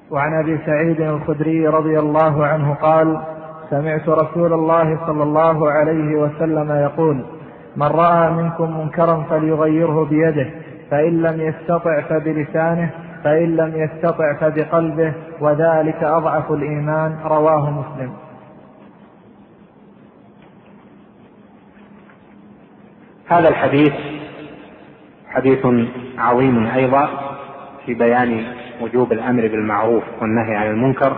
وعن أبي سعيد الخدري رضي الله عنه قال: سمعت رسول الله صلى الله عليه وسلم يقول: من رأى منكم منكرا فليغيره بيده، فإن لم يستطع فبلسانه، فإن لم يستطع فبقلبه، وذلك أضعف الإيمان. رواه مسلم. هذا الحديث حديث عظيم أيضا في بيان وجوب الأمر بالمعروف والنهي عن المنكر،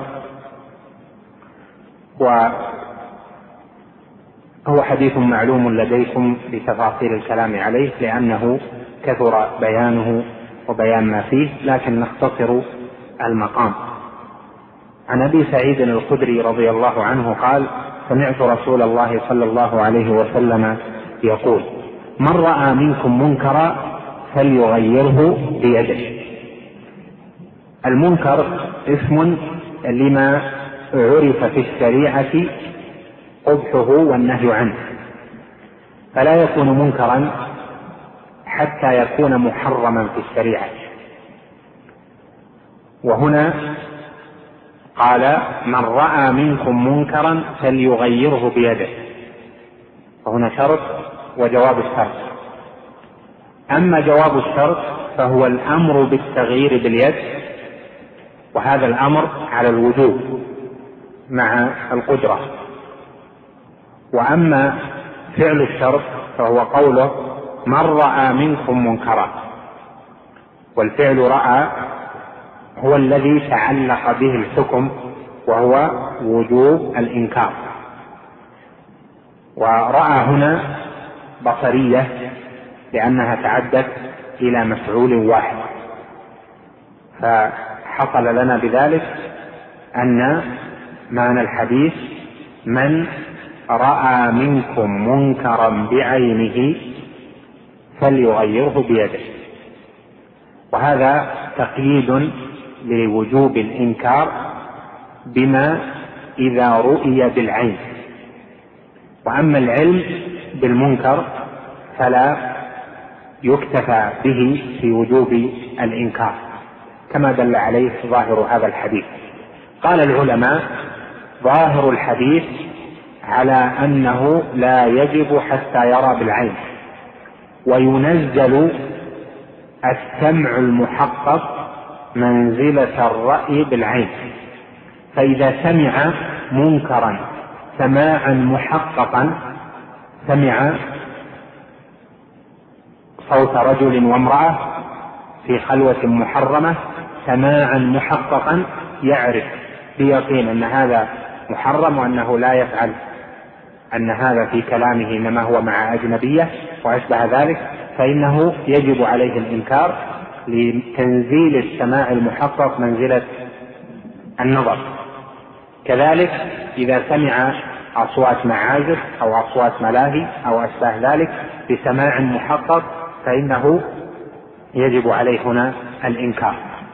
وهو حديث معلوم لديكم بتفاصيل الكلام عليه لأنه كثر بيانه وبيان ما فيه، لكن نختصر المقام. عن أبي سعيد الخدري رضي الله عنه قال: سمعت رسول الله صلى الله عليه وسلم يقول: من رأى منكم منكرا فليغيره بيده. المنكر اسم لما عرف في الشريعة قبحه والنهي عنه، فلا يكون منكرا حتى يكون محرما في الشريعة. وهنا قال: من رأى منكم منكرا فليغيره بيده، وهنا شرط وجواب الشرط. أما جواب الشرط فهو الأمر بالتغيير باليد، وهذا الأمر على الوجوب مع القدرة. وأما فعل الشرط فهو قوله: من رأى منكم منكرا، والفعل رأى هو الذي تعلق به الحكم، وهو وجوب الإنكار. ورأى هنا بصرية لأنها تعدت إلى مفعول واحد، فحصل لنا بذلك أن معنى الحديث: من رأى منكم منكرا بعينه فليغيره بيده. وهذا تقييد لوجوب الإنكار بما إذا رؤي بالعين. وأما العلم بالمنكر فلا يكتفى به في وجوب الإنكار، كما دل عليه ظاهر هذا الحديث. قال العلماء: ظاهر الحديث على أنه لا يجب حتى يرى بالعين، وينزل السمع المحقق منزلة الرأي بالعين. فإذا سمع منكرا سماعا محققا، سمع صوت رجل وامرأة في خلوة محرمة سماعا محققا، يعرف بيقين أن هذا محرم وأنه لا يفعل، أن هذا في كلامه إنما هو مع أجنبية وأشبه ذلك، فإنه يجب عليه الإنكار لتنزيل السماع المحقق منزلة النظر. كذلك إذا سمع أصوات معازف أو أصوات ملاهي أو أشبه ذلك بسماع محقق فإنه يجب عليه هنا الإنكار.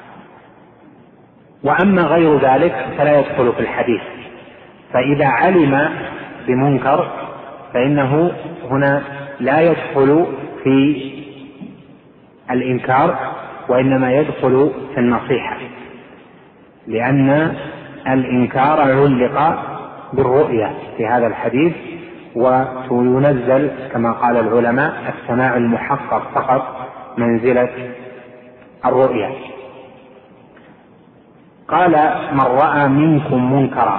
وأما غير ذلك فلا يدخل في الحديث. فإذا علم بمنكر فإنه هنا لا يدخل في الإنكار، وإنما يدخل في النصيحة، لأن الإنكار علق بالرؤية في هذا الحديث، وينزل كما قال العلماء السماع المحقق فقط منزلة الرؤية. قال: من رأى منكم منكرا،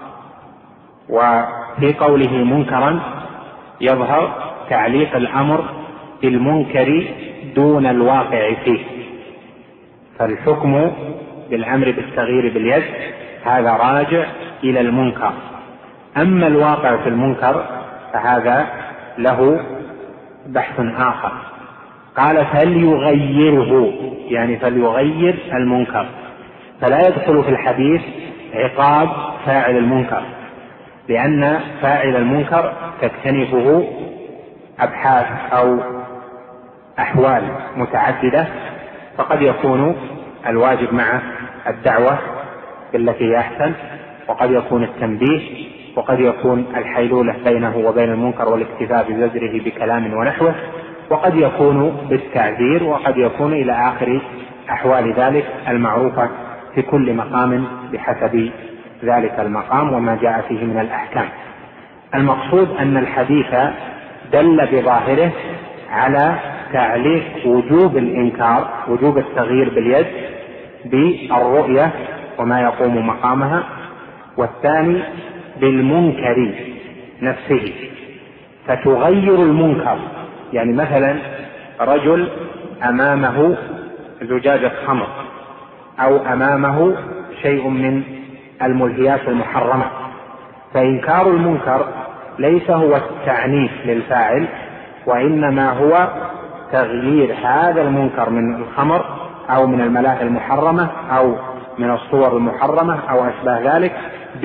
وفي قوله منكرا يظهر تعليق الأمر بالمنكر دون الواقع فيه، فالحكم بالأمر بالتغيير باليد هذا راجع إلى المنكر. أما الواقع في المنكر فهذا له بحث آخر. قال: فليغيره، يعني فليغير المنكر، فلا يدخل في الحديث عقاب فاعل المنكر، لأن فاعل المنكر تكتنفه أبحاث أو أحوال متعددة، فقد يكون الواجب معه الدعوة بالتي هي أحسن، وقد يكون التنبيه، وقد يكون الحيلولة بينه وبين المنكر والاكتفاء بزجره بكلام ونحوه، وقد يكون بالتعذير، وقد يكون إلى آخر أحوال ذلك المعروفة في كل مقام بحسب ذلك المقام وما جاء فيه من الأحكام. المقصود أن الحديث دل بظاهره على تعليق وجوب الإنكار، وجوب التغيير باليد بالرؤية وما يقوم مقامها، والثاني بالمنكر نفسه فتغير المنكر. يعني مثلا رجل أمامه زجاجة خمر أو أمامه شيء من الملهيات المحرمة، فإنكار المنكر ليس هو التعنيف للفاعل، وإنما هو تغيير هذا المنكر من الخمر أو من الملاهي المحرمة أو من الصور المحرمة أو أشباه ذلك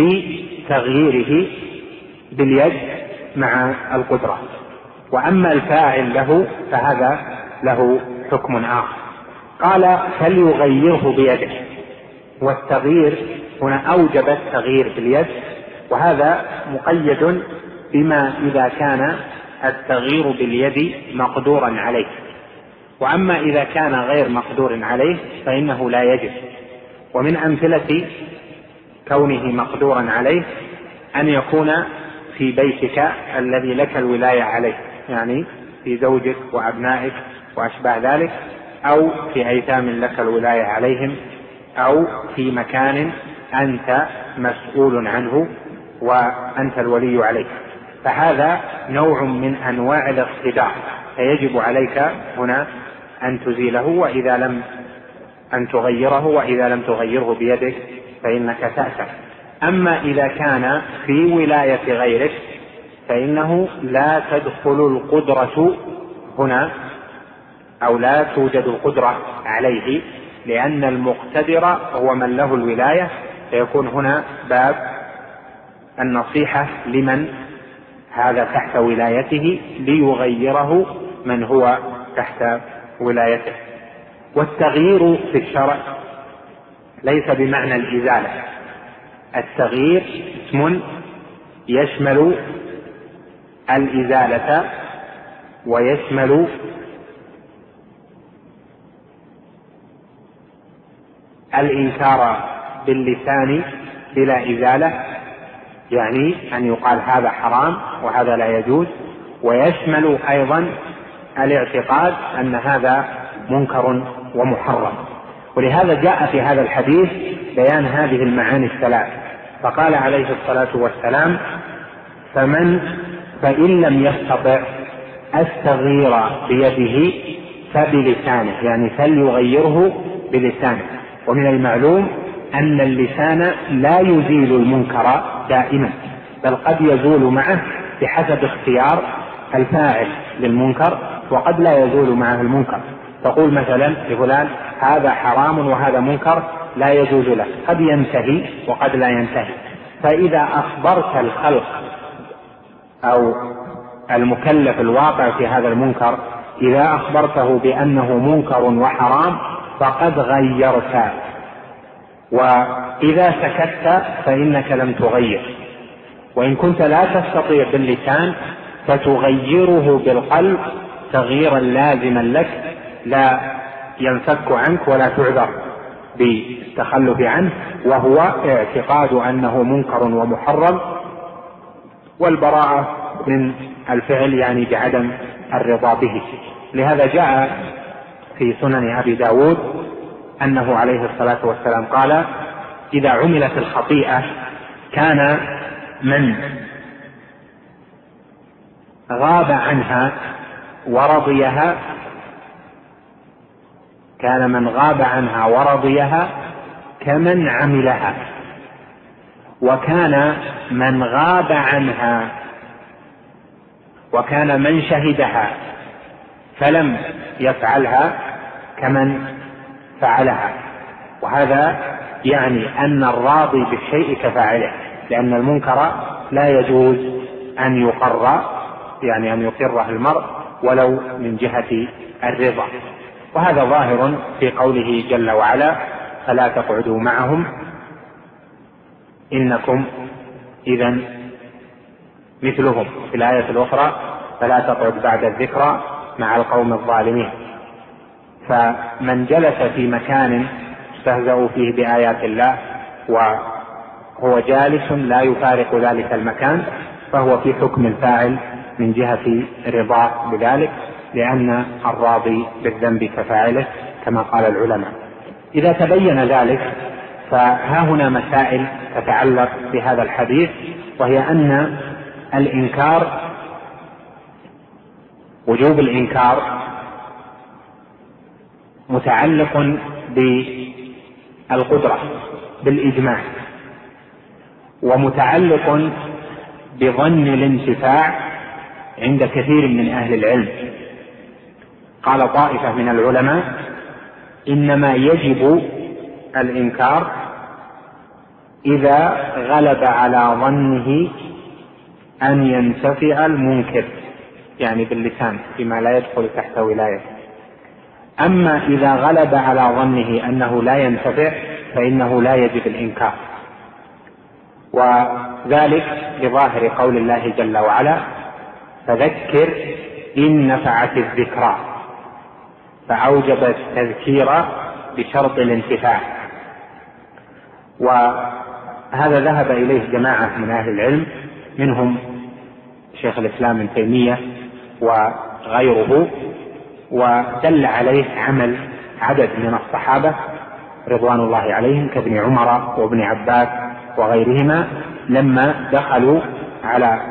بتغييره باليد مع القدرة. وأما الفاعل له فهذا له حكم آخر. قال فليغيره بيده، والتغيير هنا أوجب التغيير باليد، وهذا مقيد بما إذا كان التغيير باليد مقدورا عليه، وأما إذا كان غير مقدور عليه فإنه لا يجب. ومن أمثلة كونه مقدورا عليه أن يكون في بيتك الذي لك الولاية عليه، يعني في زوجك وأبنائك وأشباه ذلك، أو في أيتام لك الولاية عليهم، أو في مكان أنت مسؤول عنه وأنت الولي عليه، فهذا نوع من أنواع الاقتدار، فيجب عليك هنا أن تزيله وإذا لم أن تغيره، وإذا لم تغيره بيدك فإنك تأثم. أما إذا كان في ولاية غيرك فإنه لا تدخل القدرة هنا أو لا توجد القدرة عليه، لأن المقتدر هو من له الولاية، فيكون هنا باب النصيحة لمن هذا تحت ولايته ليغيره من هو تحت ولايته. والتغيير في الشرع ليس بمعنى الإزالة، التغيير اسم يشمل الإزالة ويشمل الإنكار باللسان بلا إزالة، يعني أن يقال هذا حرام وهذا لا يجوز، ويشمل أيضا الاعتقاد أن هذا منكر ومحرم. ولهذا جاء في هذا الحديث بيان هذه المعاني الثلاث، فقال عليه الصلاة والسلام فإن لم يستطع التغيير بيده فبلسانه، يعني فليغيره بلسانه. ومن المعلوم أن اللسان لا يزيل المنكر دائما، بل قد يزول معه بحسب اختيار الفاعل للمنكر، وقد لا يزول معه المنكر. تقول مثلا لفلان هذا حرام وهذا منكر لا يجوز له، قد ينتهي وقد لا ينتهي. فإذا أخبرت الخلق أو المكلف الواقع في هذا المنكر، إذا أخبرته بأنه منكر وحرام فقد غيرت، وإذا سكت فإنك لم تغير. وإن كنت لا تستطيع باللسان فتغيره بالقلب تغييرا لازما لك لا ينفك عنك ولا تعذر بالتخلف عنه، وهو اعتقاد أنه منكر ومحرم، والبراءة من الفعل يعني بعدم الرضا به. لهذا جاء في سنن أبي داود أنه عليه الصلاة والسلام قال إذا عملت الخطيئة كان من غاب عنها ورضيها كمن عملها، وكان من غاب عنها وكان من شهدها فلم يفعلها كمن فعلها. وهذا يعني أن الراضي بالشيء كفاعله، لأن المنكر لا يجوز أن يقر، يعني أن يقره المرء ولو من جهة الرضا. وهذا ظاهر في قوله جل وعلا فلا تقعدوا معهم إنكم إذا مثلهم، في الآية الأخرى فلا تقعد بعد الذكرى مع القوم الظالمين. فمن جلس في مكان يستهزأ فيه بآيات الله وهو جالس لا يفارق ذلك المكان، فهو في حكم الفاعل من جهة رضاه بذلك، لأن الراضي بالذنب كفاعله كما قال العلماء. إذا تبين ذلك فها هنا مسائل تتعلق بهذا الحديث، وهي أن الإنكار، وجوب الإنكار متعلق بالقدرة بالإجماع، ومتعلق بظن الانتفاع عند كثير من أهل العلم. قال طائفة من العلماء إنما يجب الإنكار إذا غلب على ظنه أن ينتفع المنكر، يعني باللسان فيما لا يدخل تحت ولايته. أما إذا غلب على ظنه أنه لا ينتفع فإنه لا يجب الإنكار، وذلك بظاهر قول الله جل وعلا: فذكر إن نفعت الذكرى، فأوجب التذكير بشرط الانتفاع. وهذا ذهب إليه جماعة من أهل العلم، منهم شيخ الإسلام ابن تيمية وغيره، ودل عليه عمل عدد من الصحابة رضوان الله عليهم كابن عمر وابن عباس وغيرهما، لما دخلوا على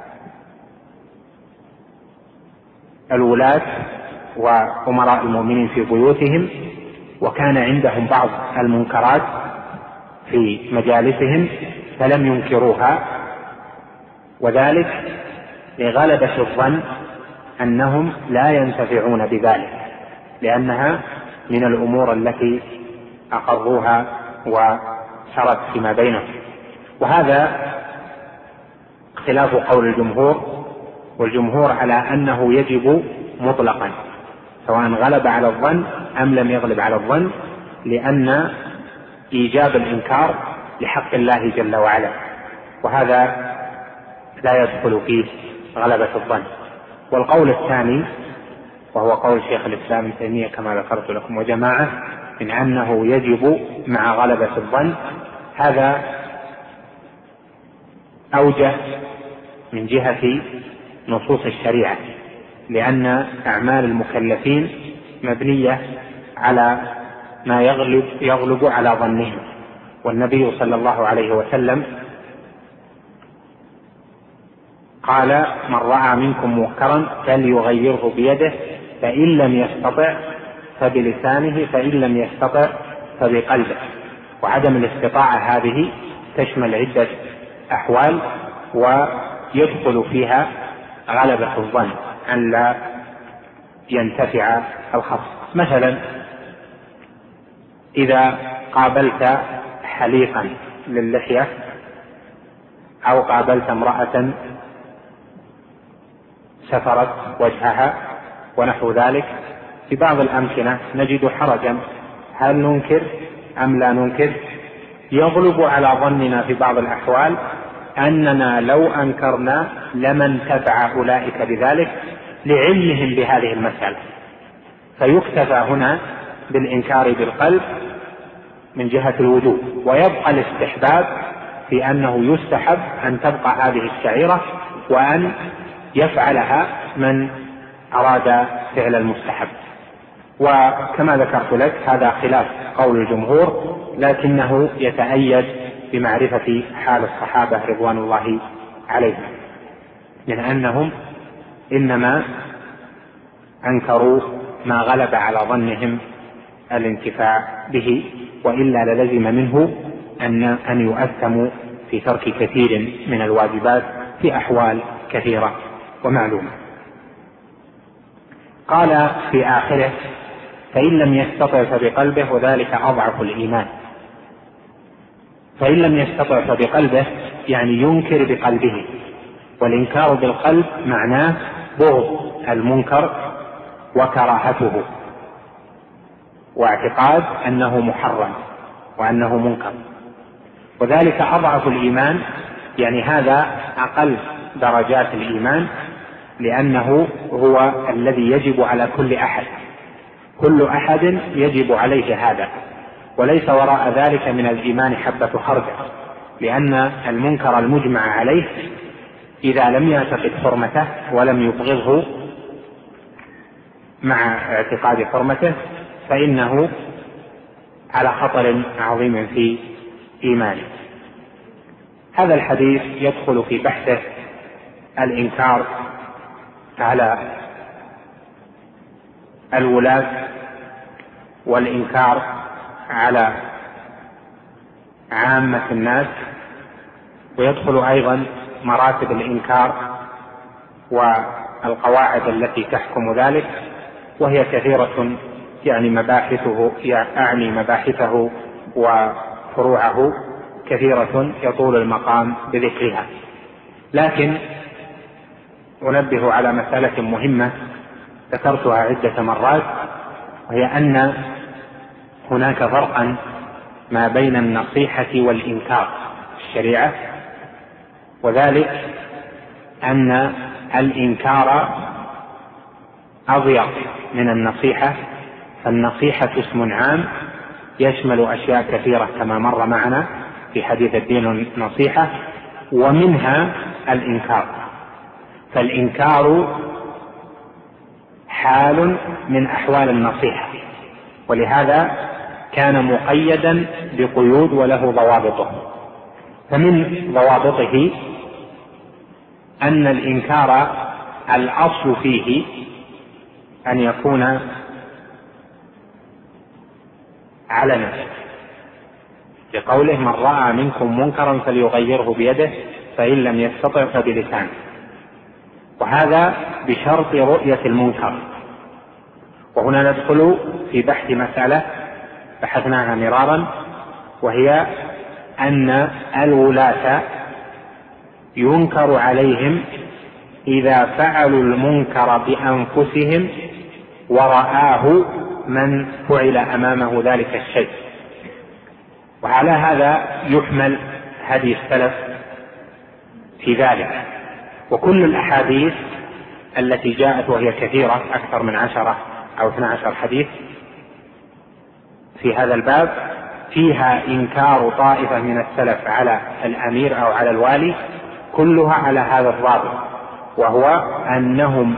الولاة وأمراء المؤمنين في بيوتهم، وكان عندهم بعض المنكرات في مجالسهم فلم ينكروها، وذلك لغلبة الظن أنهم لا ينتفعون بذلك، لأنها من الأمور التي أقروها وسرت فيما بينهم. وهذا خلاف قول الجمهور، والجمهور على أنه يجب مطلقا سواء غلب على الظن أم لم يغلب على الظن، لأن إيجاب الإنكار لحق الله جل وعلا، وهذا لا يدخل فيه غلبة الظن. والقول الثاني وهو قول شيخ الإسلام ابن تيمية كما ذكرت لكم وجماعة من أنه يجب مع غلبة الظن، هذا أوجه من جهة نصوص الشريعة، لأن أعمال المكلفين مبنية على ما يغلب على ظنهم. والنبي صلى الله عليه وسلم قال: من رأى منكم منكرا فليغيره بيده، فإن لم يستطع فبلسانه، فإن لم يستطع فبقلبه. وعدم الاستطاعة هذه تشمل عدة أحوال، ويدخل فيها غلبة الظن أن لا ينتفع الخصم. مثلا إذا قابلت حليقا للحية أو قابلت امرأة سفرت وجهها ونحو ذلك، في بعض الأمكنة نجد حرجا، هل ننكر أم لا ننكر؟ يغلب على ظننا في بعض الأحوال أننا لو أنكرنا لما انتفع أولئك بذلك لعلمهم بهذه المسألة، فيكتفى هنا بالإنكار بالقلب من جهة الوجوب، ويبقى الاستحباب في أنه يستحب أن تبقى هذه الشعيرة وأن يفعلها من أراد فعل المستحب. وكما ذكرت لك هذا خلاف قول الجمهور، لكنه يتأيد بمعرفة حال الصحابة رضوان الله عليهم، من أنهم إنما أنكروا ما غلب على ظنهم الانتفاع به، وإلا للزم منه أن يؤثموا في ترك كثير من الواجبات في أحوال كثيرة ومعلومة. قال في آخره: فإن لم يستطع فبقلبه، وذلك أضعف الإيمان. فإن لم يستطع فبقلبه يعني ينكر بقلبه، والإنكار بالقلب معناه بغض المنكر وكراهته واعتقاد أنه محرم وأنه منكر، وذلك أضعف الإيمان، يعني هذا أقل درجات الإيمان، لأنه هو الذي يجب على كل أحد، كل أحد يجب عليه هذا، وليس وراء ذلك من الإيمان حبة خردل، لأن المنكر المجمع عليه إذا لم يعتقد حرمته ولم يبغضه مع اعتقاد حرمته فإنه على خطر عظيم في إيمانه. هذا الحديث يدخل في بحثه الإنكار على الولاة والإنكار على عامة الناس، ويدخل أيضا مراتب الإنكار والقواعد التي تحكم ذلك، وهي كثيرة يعني مباحثه وفروعه كثيرة يطول المقام بذكرها، لكن أنبه على مسألة مهمة ذكرتها عدة مرات، وهي أن هناك فرقا ما بين النصيحة والإنكار في الشريعة، وذلك أن الإنكار أضيق من النصيحة، فالنصيحة اسم عام يشمل أشياء كثيرة كما مر معنا في حديث الدين نصيحة، ومنها الإنكار. فالإنكار حال من أحوال النصيحة، ولهذا كان مقيدا بقيود وله ضوابطه. فمن ضوابطه أن الإنكار الأصل فيه أن يكون علنا، لقوله: من رأى منكم منكرا فليغيره بيده فإن لم يستطع فبلسانه، وهذا بشرط رؤية المنكر. وهنا ندخل في بحث مسألة بحثناها مرارا، وهي أن الولاة ينكر عليهم إذا فعلوا المنكر بأنفسهم ورآه من فعل أمامه ذلك الشيء. وعلى هذا يحمل هدي السلف في ذلك. وكل الأحاديث التي جاءت وهي كثيرة أكثر من 10 أو 12 حديث في هذا الباب فيها إنكار طائفة من السلف على الأمير أو على الوالي، كلها على هذا الضابط، وهو أنهم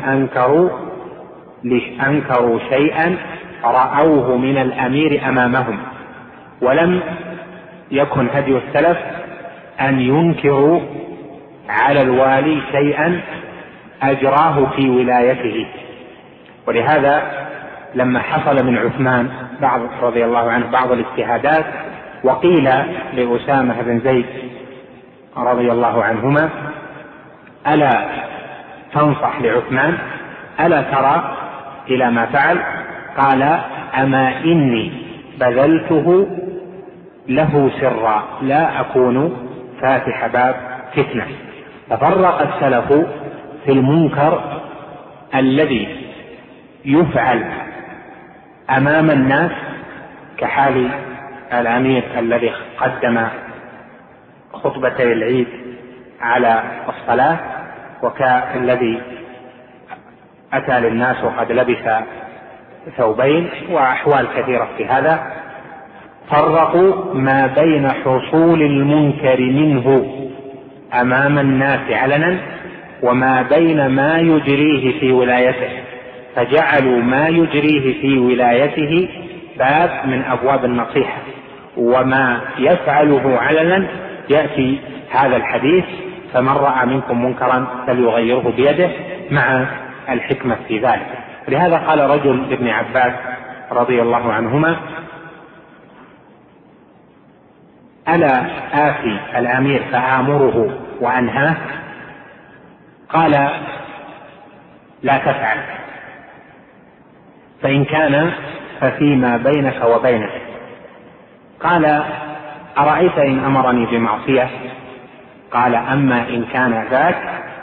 أنكروا شيئا رأوه من الأمير أمامهم، ولم يكن هدي السلف أن ينكروا على الوالي شيئا أجراه في ولايته. ولهذا لما حصل من عثمان رضي الله عنه بعض الاجتهادات، وقيل لأسامة بن زيد رضي الله عنهما: ألا تنصح لعثمان؟ ألا ترى إلى ما فعل؟ قال: أما إني بذلته له سرا لا أكون فاتح باب فتنة. ففرق السلف في المنكر الذي يفعل أمام الناس كحال الأمير الذي قدم خطبتي العيد على الصلاة، وكالذي أتى للناس وقد لبس ثوبين، وأحوال كثيرة في هذا. فرقوا ما بين حصول المنكر منه أمام الناس علنا وما بين ما يجريه في ولايته، فجعلوا ما يجريه في ولايته باب من أبواب النصيحة، وما يفعله علنا يأتي هذا الحديث: فمن رأى منكم منكرا فليغيره بيده، مع الحكمة في ذلك. لهذا قال رجل لابن عباس رضي الله عنهما: ألا آتي الأمير فآمره وأنهاه؟ قال: لا تفعل، فإن كان ففيما بينك وبينه. قال: أرأيت إن أمرني بمعصية؟ قال: أما إن كان ذاك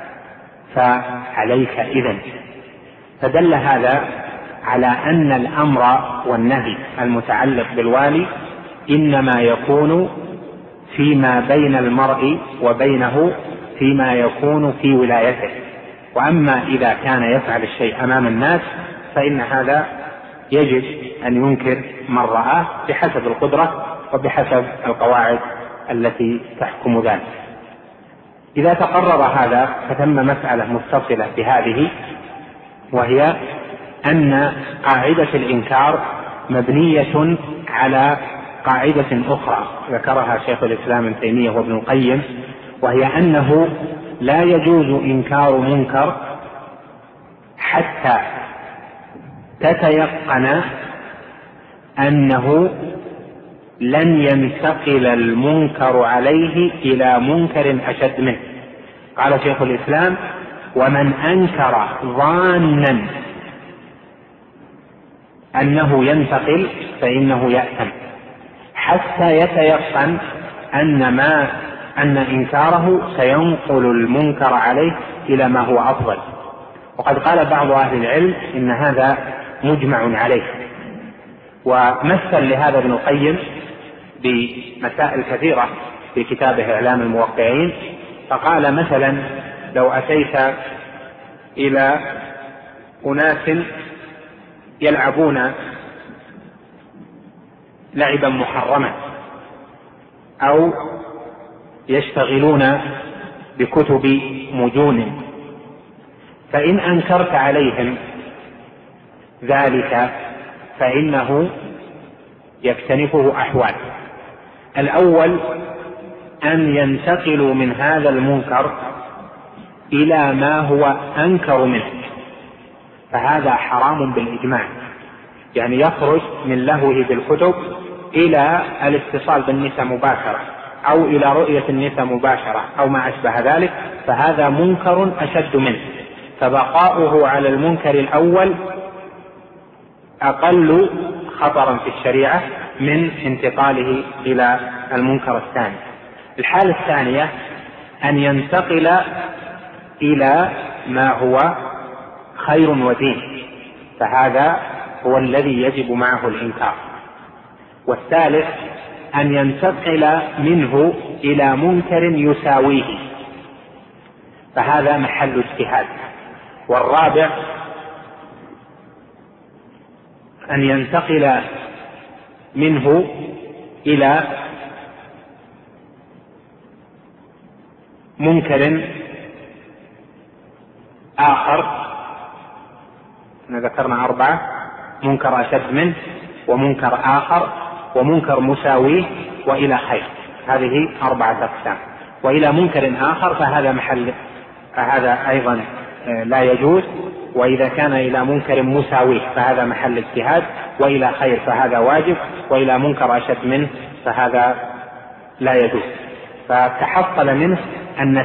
فعليك إذن. فدل هذا على أن الأمر والنهي المتعلق بالوالي إنما يكون فيما بين المرء وبينه، فيما يكون في ولايته. وأما إذا كان يفعل الشيء أمام الناس فإن هذا يجب أن ينكر من رآه بحسب القدرة وبحسب القواعد التي تحكم ذلك. إذا تقرر هذا فتم مسألة متصلة بهذه، وهي أن قاعدة الإنكار مبنية على قاعدة أخرى ذكرها شيخ الإسلام ابن تيمية وابن القيم، وهي أنه لا يجوز إنكار منكر حتى تتيقن أنه لن ينتقل المنكر عليه إلى منكر أشد منه. قال شيخ الإسلام: ومن أنكر ظانا أنه ينتقل فإنه يأثم حتى يتيقن أن إنكاره سينقل المنكر عليه إلى ما هو أفضل. وقد قال بعض أهل العلم إن هذا مجمع عليه، ومثل لهذا ابن القيم بمسائل كثيرة في كتابه إعلام الموقعين، فقال مثلا: لو أتيت إلى أناس يلعبون لعبا محرما أو يشتغلون بكتب مجون، فإن أنكرت عليهم ذلك فإنه يكتنفه أحوال. الأول أن ينتقلوا من هذا المنكر إلى ما هو أنكر منه، فهذا حرام بالإجماع، يعني يخرج من لهوه بالكتب إلى الاتصال بالنساء مباشرة أو إلى رؤية النساء مباشرة أو ما أشبه ذلك، فهذا منكر أشد منه، فبقاؤه على المنكر الأول أقل خطرا في الشريعة من انتقاله إلى المنكر الثاني. الحالة الثانية أن ينتقل إلى ما هو خير ودين، فهذا هو الذي يجب معه الإنكار. والثالث أن ينتقل منه إلى منكر يساويه، فهذا محل اجتهاد. والرابع أن ينتقل منه إلى منكر آخر، ذكرنا 4: منكر أشد منه، ومنكر آخر، ومنكر مساويه، وإلى خير. هذه 4 أقسام. وإلى منكر آخر فهذا أيضا لا يجوز، وإذا كان إلى منكر مساويه فهذا محل اجتهاد، وإلى خير فهذا واجب، وإلى منكر أشد منه فهذا لا يجوز. فتحصل منه أن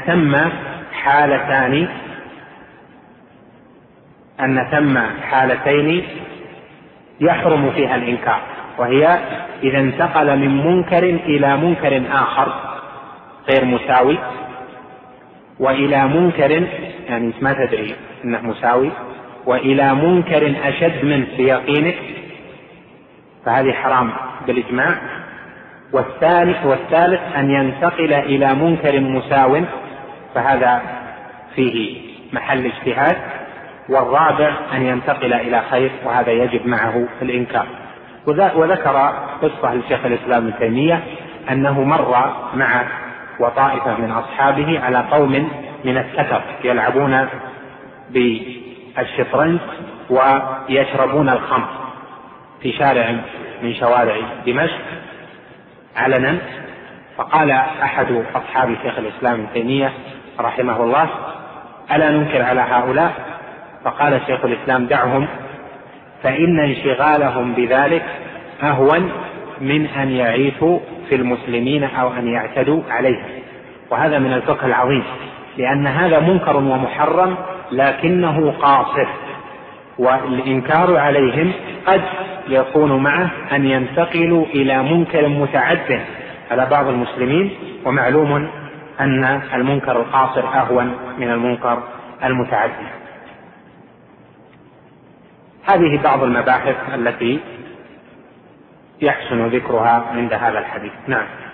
ثم حالتين يحرم فيها الإنكار، وهي إذا انتقل من منكر إلى منكر آخر غير مساوي، وإلى منكر يعني ما تدري أنه مساوي، وإلى منكر أشد منه بيقينك، فهذه حرام بالإجماع. والثالث أن ينتقل إلى منكر مساو، فهذا فيه محل اجتهاد. والرابع أن ينتقل إلى خير، وهذا يجب معه الإنكار. وذكر قصة لشيخ الإسلام ابن تيمية أنه مر مع وطائفة من أصحابه على قوم من التتر يلعبون بالشطرنج ويشربون الخمر في شارع من شوارع دمشق علنا. فقال أحد أصحاب شيخ الإسلام ابن تيمية رحمه الله: ألا ننكر على هؤلاء؟ فقال شيخ الإسلام: دعهم، فإن انشغالهم بذلك أهون من أن يعيثوا في المسلمين أو أن يعتدوا عليهم. وهذا من الفقه العظيم، لأن هذا منكر ومحرم لكنه قاصر، والإنكار عليهم قد يكون معه أن ينتقلوا إلى منكر متعد على بعض المسلمين، ومعلوم أن المنكر القاصر أهون من المنكر المتعدي. هذه بعض المباحث التي يحسن ذكرها عند هذا الحديث. نعم.